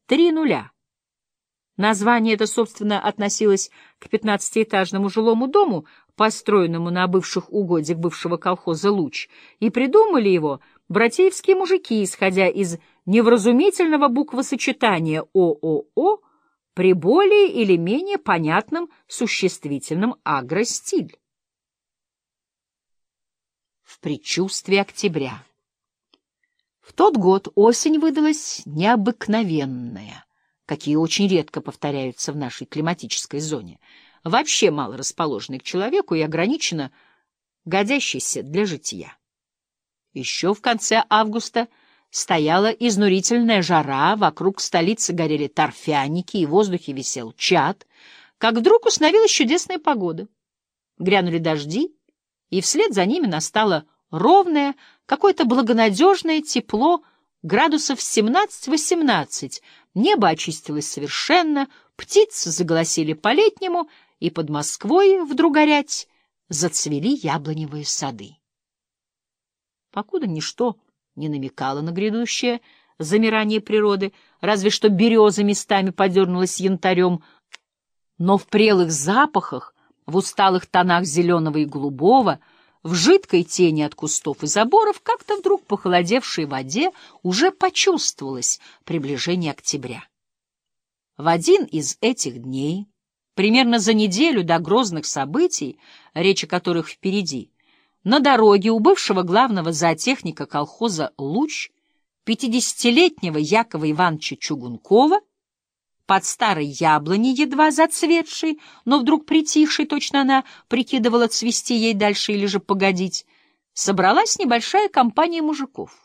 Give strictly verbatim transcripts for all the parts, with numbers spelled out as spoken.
Три нуля. Название это, собственно, относилось к пятнадцатиэтажному жилому дому, построенному на бывших угодьях бывшего колхоза «Луч», и придумали его братеевские мужики, исходя из невразумительного буквосочетания «ООО» при более или менее понятном существительном агростиль. В предчувствии октября. В тот год осень выдалась необыкновенная, какие очень редко повторяются в нашей климатической зоне, вообще мало расположенной к человеку и ограниченно годящейся для жития. Еще в конце августа стояла изнурительная жара, вокруг столицы горели торфяники, и в воздухе висел чад, как вдруг установилась чудесная погода. Грянули дожди, и вслед за ними настало ровное, какое-то благонадежное тепло, градусов семнадцать-восемнадцать, небо очистилось совершенно, птицы заголосили по-летнему, и под Москвой вдруг горять зацвели яблоневые сады. Покуда ничто не намекало на грядущее замирание природы, разве что береза местами подернулась янтарем, но в прелых запахах, в усталых тонах зеленого и голубого, в жидкой тени от кустов и заборов, как-то вдруг в похолодевшей воде уже почувствовалось приближение октября. В один из этих дней, примерно за неделю до грозных событий, речь о которых впереди, на дороге у бывшего главного зоотехника колхоза «Луч», пятидесятилетнего Якова Ивановича Чугункова, под старой яблоней, едва зацветшей, но вдруг притихшей, точно она прикидывала цвести ей дальше или же погодить, собралась небольшая компания мужиков.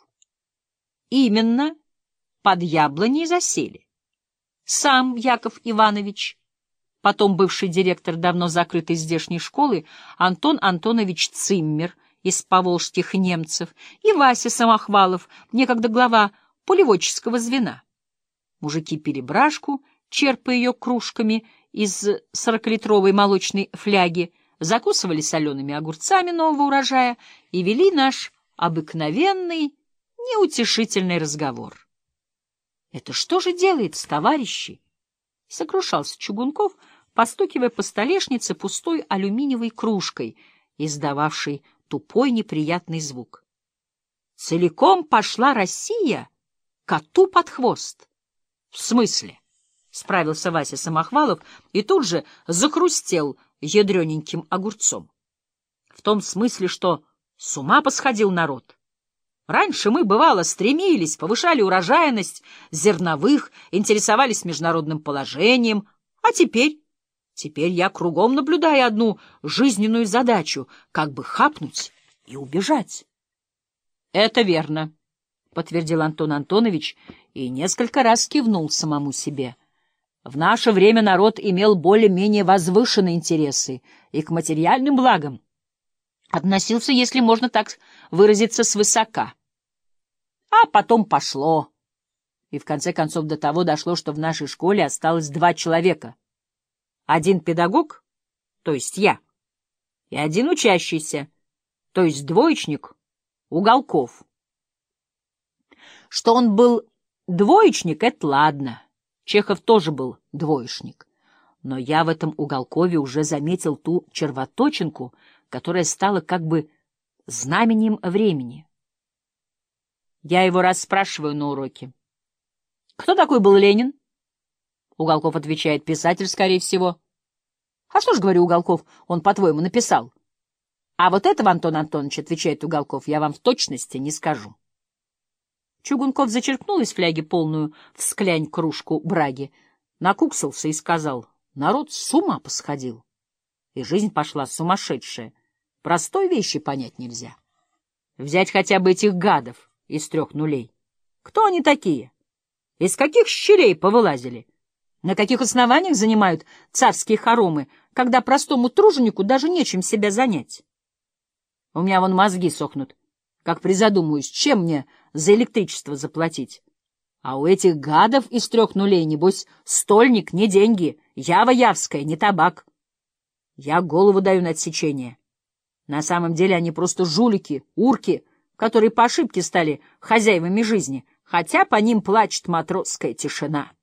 Именно под яблоней засели сам Яков Иванович, потом бывший директор давно закрытой здешней школы Антон Антонович Циммер из поволжских немцев и Вася Самохвалов, некогда глава полеводческого звена. Мужики пили брашку, черпая ее кружками из сорокалитровой молочной фляги, закусывали солеными огурцами нового урожая и вели наш обыкновенный, неутешительный разговор. «Это что же делается, товарищи?» — сокрушался Чугунков, постукивая по столешнице пустой алюминиевой кружкой, издававшей тупой неприятный звук. «Целиком пошла Россия коту под хвост». — В смысле? — справился Вася Самохвалов и тут же захрустел ядрененьким огурцом. — В том смысле, что с ума посходил народ. Раньше мы, бывало, стремились, повышали урожайность зерновых, интересовались международным положением, а теперь... Теперь я кругом наблюдаю одну жизненную задачу — как бы хапнуть и убежать. — Это верно, — подтвердил Антон Антонович и несколько раз кивнул самому себе. В наше время народ имел более-менее возвышенные интересы и к материальным благам относился, если можно так выразиться, свысока. А потом пошло. И в конце концов до того дошло, что в нашей школе осталось два человека. Один педагог, то есть я, и один учащийся, то есть двоечник Уголков. Что он был двоечник — это ладно. Чехов тоже был двоечник. Но я в этом Уголкове уже заметил ту червоточинку, которая стала как бы знаменем времени. Я его расспрашиваю на уроке. Кто такой был Ленин? Уголков отвечает: писатель, скорее всего. А что ж, говорю, Уголков, он, по-твоему, написал? А вот этого, Антон Антонович, отвечает Уголков, я вам в точности не скажу. Чугунков зачерпнул из фляги полную всклянь кружку браги, накуксился и сказал: народ с ума посходил. И жизнь пошла сумасшедшая. Простой вещи понять нельзя. Взять хотя бы этих гадов из трех нулей. Кто они такие? Из каких щелей повылазили? На каких основаниях занимают царские хоромы, когда простому труженику даже нечем себя занять? У меня вон мозги сохнут, как призадумаюсь, чем мне за электричество заплатить. А у этих гадов из трех нулей, небось, стольник, не деньги, ява явская, не табак. Я голову даю на отсечение. На самом деле они просто жулики, урки, которые по ошибке стали хозяевами жизни, хотя по ним плачет матросская тишина.